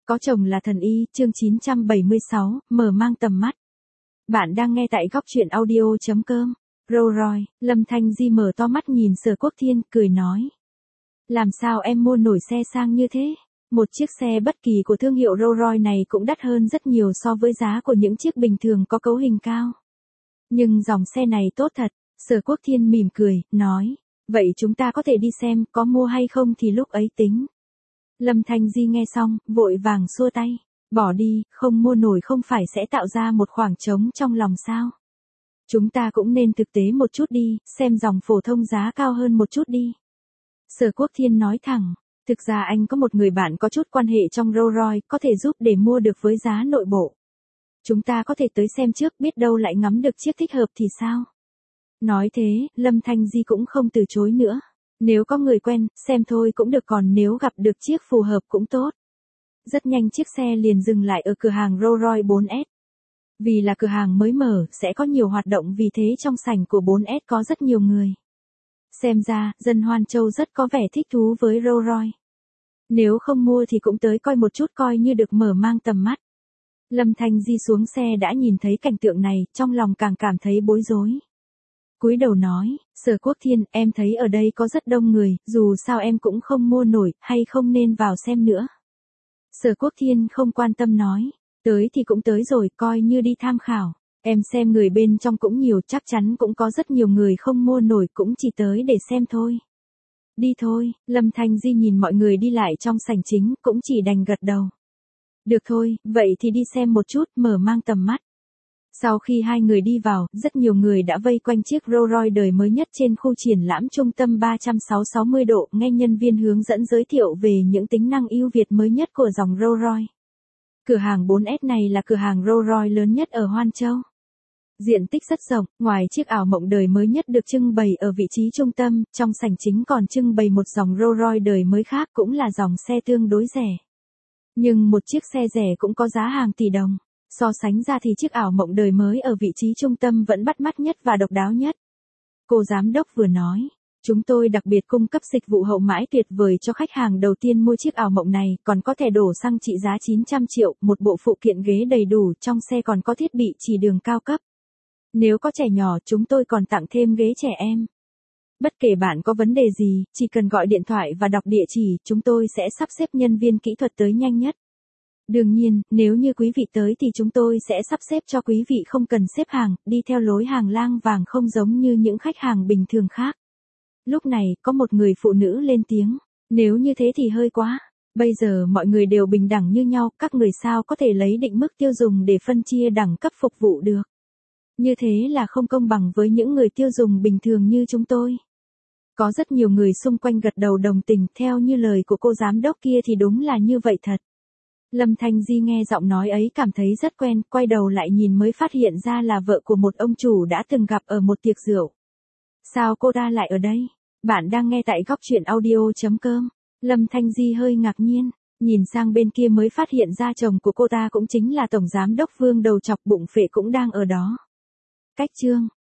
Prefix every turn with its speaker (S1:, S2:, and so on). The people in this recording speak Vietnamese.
S1: Có chồng là thần y, chương 976, mở mang tầm mắt. Bạn đang nghe tại góc truyện audio.com. Rolls Royce, Lâm Thanh Di mở to mắt nhìn Sở Quốc Thiên, cười nói. Làm sao em mua nổi xe sang như thế? Một chiếc xe bất kỳ của thương hiệu Rolls Royce này cũng đắt hơn rất nhiều so với giá của những chiếc bình thường có cấu hình cao. Nhưng dòng xe này tốt thật, Sở Quốc Thiên mỉm cười, nói. Vậy chúng ta có thể đi xem, có mua hay không thì lúc ấy tính. Lâm Thanh Di nghe xong, vội vàng xua tay. Bỏ đi, không mua nổi không phải sẽ tạo ra một khoảng trống trong lòng sao? Chúng ta cũng nên thực tế một chút đi, xem dòng phổ thông giá cao hơn một chút đi. Sở Quốc Thiên nói thẳng, thực ra anh có một người bạn có chút quan hệ trong Rolls Royce, có thể giúp để mua được với giá nội bộ. Chúng ta có thể tới xem trước, biết đâu lại ngắm được chiếc thích hợp thì sao? Nói thế, Lâm Thanh Di cũng không từ chối nữa. Nếu có người quen, xem thôi cũng được, còn nếu gặp được chiếc phù hợp cũng tốt. Rất nhanh chiếc xe liền dừng lại ở cửa hàng Rolls Royce 4S. Vì là cửa hàng mới mở, sẽ có nhiều hoạt động, vì thế trong sảnh của 4S có rất nhiều người. Xem ra, dân Hoan Châu rất có vẻ thích thú với Rolls Royce. Nếu không mua thì cũng tới coi một chút, coi như được mở mang tầm mắt. Lâm Thanh Di xuống xe đã nhìn thấy cảnh tượng này, trong lòng càng cảm thấy bối rối. Cúi đầu nói, Sở Quốc Thiên, em thấy ở đây có rất đông người, dù sao em cũng không mua nổi, hay không nên vào xem nữa. Sở Quốc Thiên không quan tâm nói, tới thì cũng tới rồi, coi như đi tham khảo. Em xem người bên trong cũng nhiều, chắc chắn cũng có rất nhiều người không mua nổi, cũng chỉ tới để xem thôi. Đi thôi, Lâm Thanh Di nhìn mọi người đi lại trong sảnh chính, cũng chỉ đành gật đầu. Được thôi, vậy thì đi xem một chút, mở mang tầm mắt. Sau khi hai người đi vào, rất nhiều người đã vây quanh chiếc Rolls Royce đời mới nhất trên khu triển lãm trung tâm 360 độ, nghe nhân viên hướng dẫn giới thiệu về những tính năng ưu việt mới nhất của dòng Rolls Royce. Cửa hàng 4S này là cửa hàng Rolls Royce lớn nhất ở Hoan Châu. Diện tích rất rộng, ngoài chiếc ảo mộng đời mới nhất được trưng bày ở vị trí trung tâm, trong sảnh chính còn trưng bày một dòng Rolls Royce đời mới khác, cũng là dòng xe tương đối rẻ. Nhưng một chiếc xe rẻ cũng có giá hàng tỷ đồng. So sánh ra thì chiếc ảo mộng đời mới ở vị trí trung tâm vẫn bắt mắt nhất và độc đáo nhất. Cô giám đốc vừa nói, chúng tôi đặc biệt cung cấp dịch vụ hậu mãi tuyệt vời cho khách hàng đầu tiên mua chiếc ảo mộng này, còn có thẻ đổ xăng trị giá 900 triệu, một bộ phụ kiện ghế đầy đủ, trong xe còn có thiết bị chỉ đường cao cấp. Nếu có trẻ nhỏ, chúng tôi còn tặng thêm ghế trẻ em. Bất kể bạn có vấn đề gì, chỉ cần gọi điện thoại và đọc địa chỉ, chúng tôi sẽ sắp xếp nhân viên kỹ thuật tới nhanh nhất. Đương nhiên, nếu như quý vị tới thì chúng tôi sẽ sắp xếp cho quý vị không cần xếp hàng, đi theo lối hàng lang vàng không giống như những khách hàng bình thường khác. Lúc này, có một người phụ nữ lên tiếng, nếu như thế thì hơi quá. Bây giờ mọi người đều bình đẳng như nhau, các người sao có thể lấy định mức tiêu dùng để phân chia đẳng cấp phục vụ được. Như thế là không công bằng với những người tiêu dùng bình thường như chúng tôi. Có rất nhiều người xung quanh gật đầu đồng tình, theo như lời của cô giám đốc kia thì đúng là như vậy thật. Lâm Thanh Di nghe giọng nói ấy cảm thấy rất quen, quay đầu lại nhìn mới phát hiện ra là vợ của một ông chủ đã từng gặp ở một tiệc rượu. Sao cô ta lại ở đây? Bạn đang nghe tại góc truyện audio.com. Lâm Thanh Di hơi ngạc nhiên, nhìn sang bên kia mới phát hiện ra chồng của cô ta cũng chính là Tổng Giám đốc Vương đầu chọc bụng phệ cũng đang ở đó. Cách chương